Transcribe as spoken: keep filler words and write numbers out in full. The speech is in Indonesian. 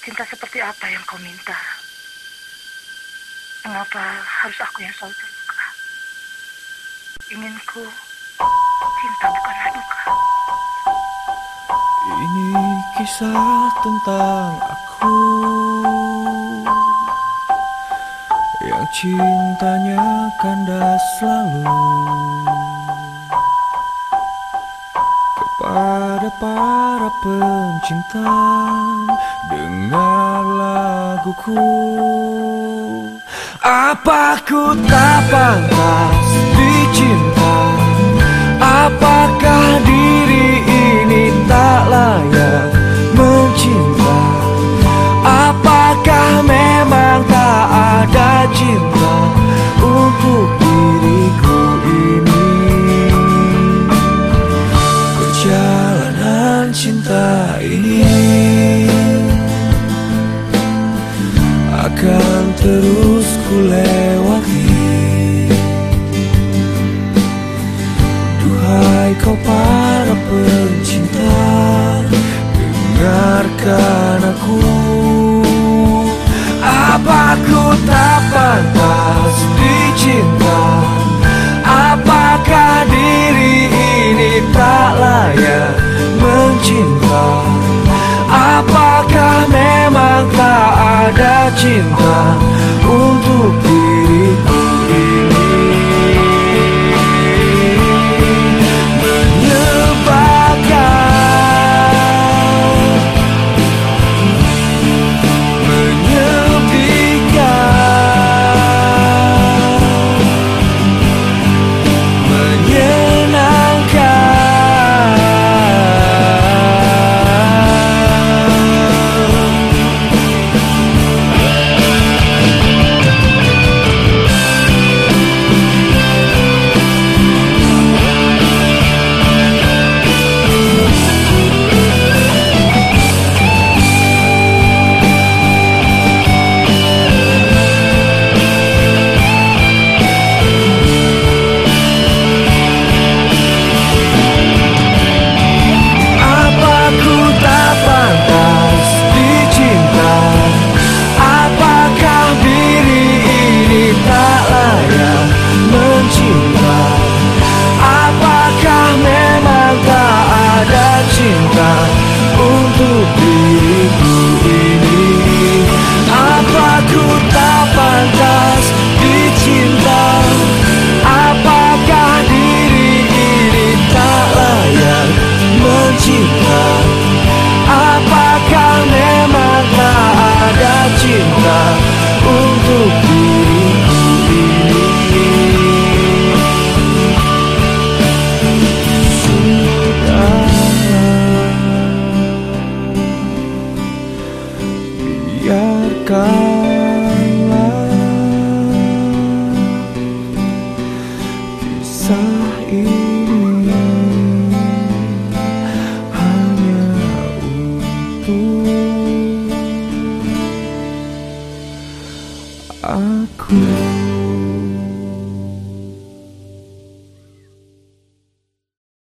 Cinta seperti apa yang kau minta? Mengapa harus aku yang selalu terluka? Inginku cinta bukanlah duka. Ini kisah tentang aku yang cintanya kandas selalu kepada para pencinta. Dengar laguku. Apa ku tak pantas dicinta? Apakah diri ini tak layak mencinta? Apakah memang tak ada cinta untuk diriku ini? Perjalanan cinta ini akan terus ku lewati. Duhai kau para pencinta, dengarkan aku. Apa ku tak pantas dicinta? Apakah diri ini tak layak mencinta? Apakah memang tak ada cinta untuk diriku ini? Biarkanlah kisah ini hanya untuk aku.